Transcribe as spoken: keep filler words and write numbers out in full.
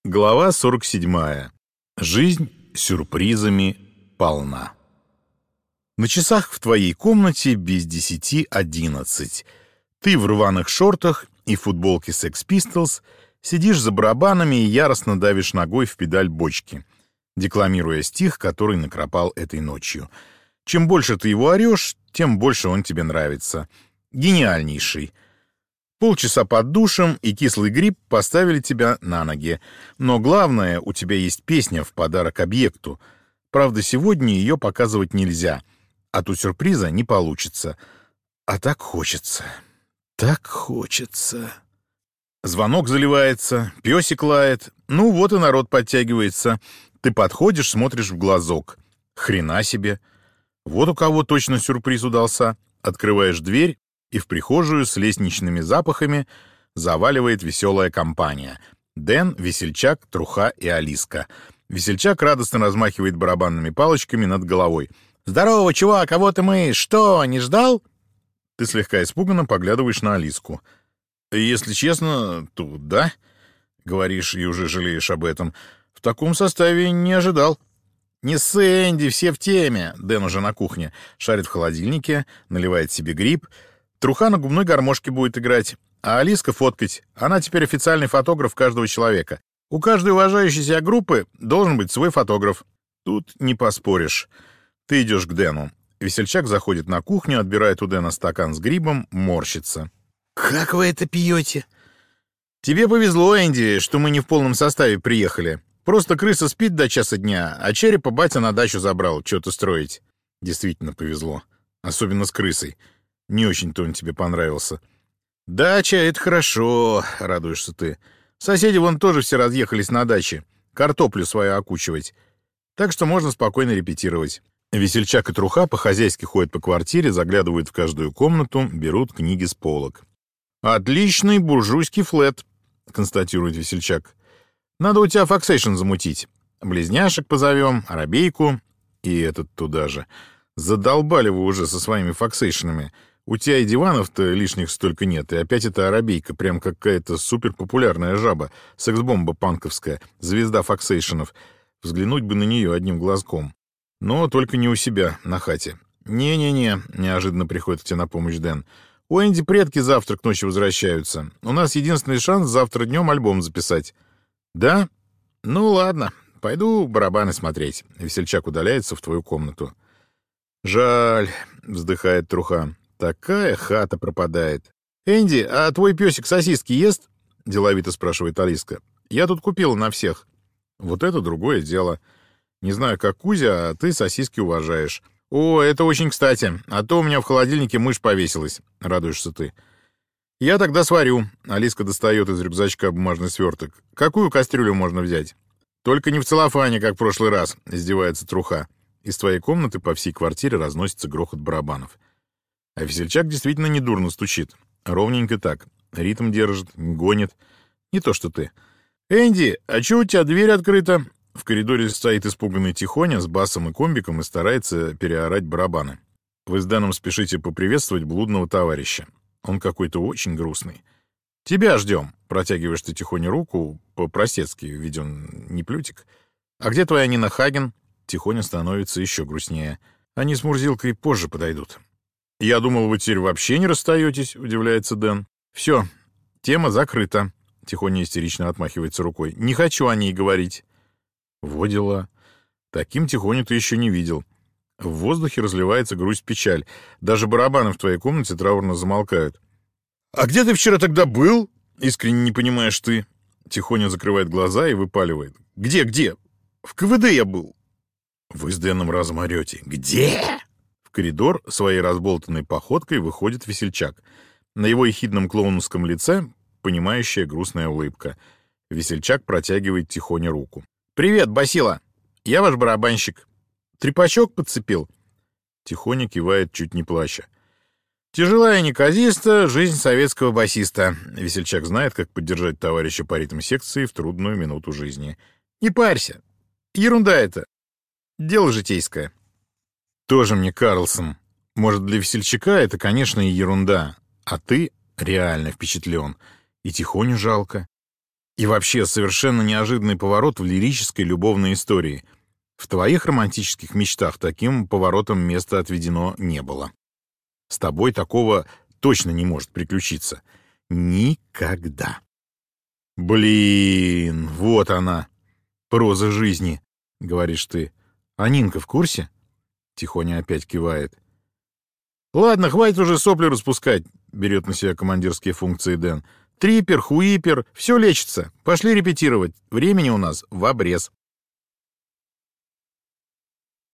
Глава сорок седьмая. Жизнь сюрпризами полна. На часах в твоей комнате без десяти одиннадцать. Ты в рваных шортах и футболке Sex Pistols сидишь за барабанами и яростно давишь ногой в педаль бочки, декламируя стих, который накропал этой ночью. Чем больше ты его орешь, тем больше он тебе нравится. Гениальнейший. Полчаса под душем и кислый гриб поставили тебя на ноги. Но главное, у тебя есть песня в подарок объекту. Правда, сегодня ее показывать нельзя. А то сюрприза не получится. А так хочется. Так хочется. Звонок заливается, песик лает. Ну вот и народ подтягивается. Ты подходишь, смотришь в глазок. Хрена себе. Вот у кого точно сюрприз удался. Открываешь дверь, и в прихожую с лестничными запахами заваливает веселая компания. Дэн, Весельчак, Труха и Алиска. Весельчак радостно размахивает барабанными палочками над головой. «Здорово, чувак, а вот и мы. Что, не ждал?» Ты слегка испуганно поглядываешь на Алиску. «Если честно, то да», — говоришь и уже жалеешь об этом. «В таком составе не ожидал». «Не ссы, Энди, все в теме». Дэн уже на кухне. Шарит в холодильнике, наливает себе гриб. Труха на губной гармошке будет играть, а Алиска фоткать. Она теперь официальный фотограф каждого человека. У каждой уважающей себя группы должен быть свой фотограф. Тут не поспоришь. Ты идешь к Дэну. Весельчак заходит на кухню, отбирает у Дэна стакан с грибом, морщится. «Как вы это пьете?» «Тебе повезло, Энди, что мы не в полном составе приехали. Просто крыса спит до часа дня, а черепа батя на дачу забрал, что-то строить». Действительно повезло. Особенно с крысой. Не очень-то он тебе понравился. «Дача — это хорошо», — радуешься ты. «Соседи вон тоже все разъехались на даче. Картоплю свою окучивать. Так что можно спокойно репетировать». Весельчак и Труха по-хозяйски ходят по квартире, заглядывают в каждую комнату, берут книги с полок. «Отличный буржуйский флет», — констатирует Весельчак. «Надо у тебя фоксейшн замутить. Близняшек позовем, арабейку и этот туда же. Задолбали вы уже со своими фоксейшнами. У тебя и диванов-то лишних столько нет, и опять эта арабейка, прям какая-то суперпопулярная жаба, секс-бомба панковская, звезда фоксейшенов. Взглянуть бы на нее одним глазком. Но только не у себя, на хате. Не-не-не», — неожиданно приходит тебе на помощь Дэн. «У Энди предки завтра к ночи возвращаются. У нас единственный шанс завтра днем альбом записать». «Да? Ну ладно, пойду барабаны смотреть». Весельчак удаляется в твою комнату. «Жаль», — вздыхает Труха. «Такая хата пропадает». «Энди, а твой песик сосиски ест?» — деловито спрашивает Алиска. «Я тут купила на всех». «Вот это другое дело. Не знаю, как Кузя, а ты сосиски уважаешь». «О, это очень кстати. А то у меня в холодильнике мышь повесилась», — радуешься ты. «Я тогда сварю». Алиска достает из рюкзачка бумажный сверток. «Какую кастрюлю можно взять?» «Только не в целлофане, как в прошлый раз», — издевается Труха. Из твоей комнаты по всей квартире разносится грохот барабанов. А Весельчак действительно недурно стучит. Ровненько так. Ритм держит, гонит. Не то что ты. «Энди, а чё у тебя дверь открыта?» В коридоре стоит испуганный Тихоня с басом и комбиком и старается переорать барабаны. Вы с Дэном спешите поприветствовать блудного товарища. Он какой-то очень грустный. «Тебя ждем», — протягиваешь ты Тихоне руку, по-простецки, ведь он не плютик. «А где твоя Нина Хаген?» Тихоня становится еще грустнее. «Они с Мурзилкой позже подойдут». «Я думал, вы теперь вообще не расстаетесь», — удивляется Дэн. «Все, тема закрыта». Тихоня истерично отмахивается рукой. «Не хочу о ней говорить». Во дела. Таким Тихоню ты еще не видел. В воздухе разливается грусть-печаль. Даже барабаны в твоей комнате траурно замолкают. «А где ты вчера тогда был?» — искренне не понимаешь ты. Тихоня закрывает глаза и выпаливает. «Где, где? В КВД я был». Вы с Дэном разом орете. «Где?» В коридор своей разболтанной походкой выходит Весельчак. На его ехидном клоуновском лице понимающая грустная улыбка. Весельчак протягивает Тихоне руку. «Привет, Басила! Я ваш барабанщик. Трепачок подцепил?» Тихоня кивает, чуть не плача. «Тяжелая неказиста жизнь советского басиста». Весельчак знает, как поддержать товарища по ритм-секции в трудную минуту жизни. «Не парься. Ерунда это. Дело житейское». «Тоже мне Карлсон. Может, для Весельчака это, конечно, и ерунда. А ты реально впечатлен. И Тихоню жалко». И вообще, совершенно неожиданный поворот в лирической любовной истории. В твоих романтических мечтах таким поворотом места отведено не было. С тобой такого точно не может приключиться. Никогда. Блин, вот она, проза жизни, говоришь ты. А Нинка в курсе? Тихоня опять кивает. Ладно, хватит уже сопли распускать, берет на себя командирские функции Дэн. Трипер, хуипер, все лечится. Пошли репетировать. Времени у нас в обрез.